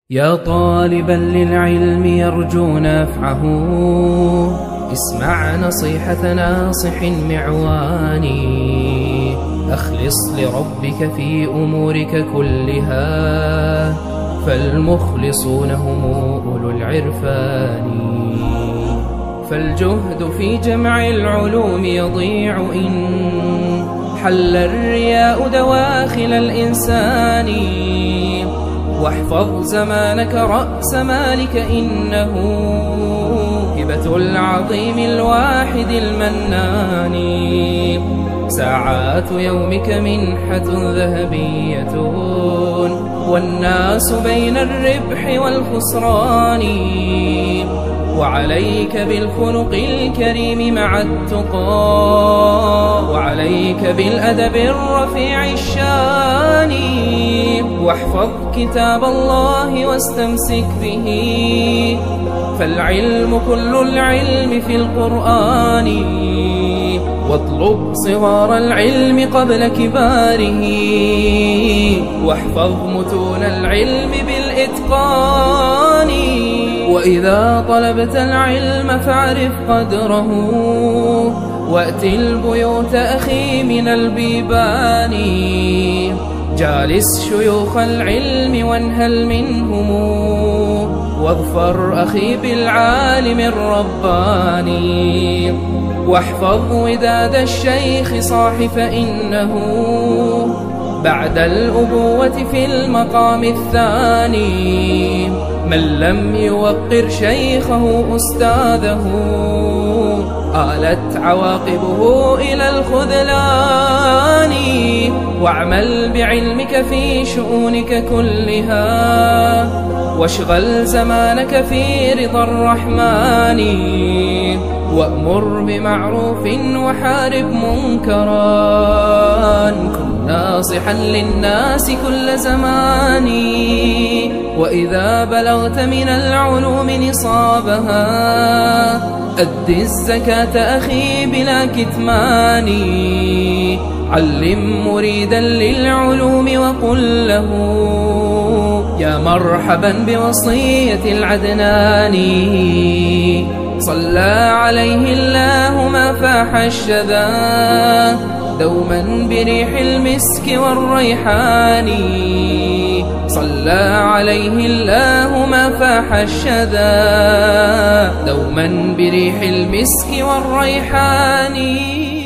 يا طالبا للعلم يرجو نفعه، اسمع نصيحة ناصح معواني. أخلص لربك في أمورك كلها، فالمخلصون هم أولو العرفان. فالجهد في جمع العلوم يضيع إن حل الرياء دواخل الإنسان. واحفظ زمانك رأس مالك، إنه هبة العظيم الواحد المنان. ساعات يومك منحة ذهبية، والناس بين الربح والخسران. وعليك بالخلق الكريم مع التقى، وعليك بالأدب الرفيع الشان. واحفظ كتاب الله واستمسك به، فالعلم كل العلم في القرآن. واطلب صغار العلم قبل كباره، واحفظ متون العلم بالإتقان. وإذا طلبت العلم فاعرف قدره، وأت البيوت أخي من البيبان. جالس شيوخ العلم وانهل منهم، واظفر أخي بالعالم الرباني. واحفظ وداد الشيخ صاح، فإنه بعد الأبوة في المقام الثاني. من لم يوقر شيخه أستاذه، آلت عواقبه إلى الخذلان. واعمل بعلمك في شؤونك كلها، واشغل زمانك في رضا الرحمن. وأمر بمعروف وحارب منكرا، كن ناصحا للناس كل زمان. وإذا بلغت من العلوم نصابها، أد الزكاة أخي بلا كتمان. علم مريدا للعلوم وقل له، يا مرحبا بوصية العدناني. صلى عليه الله ما فاح الشذا، دوما بريح المسك والريحان. صلى عليه الله ما فاح الشذا، دوما بريح المسك والريحان.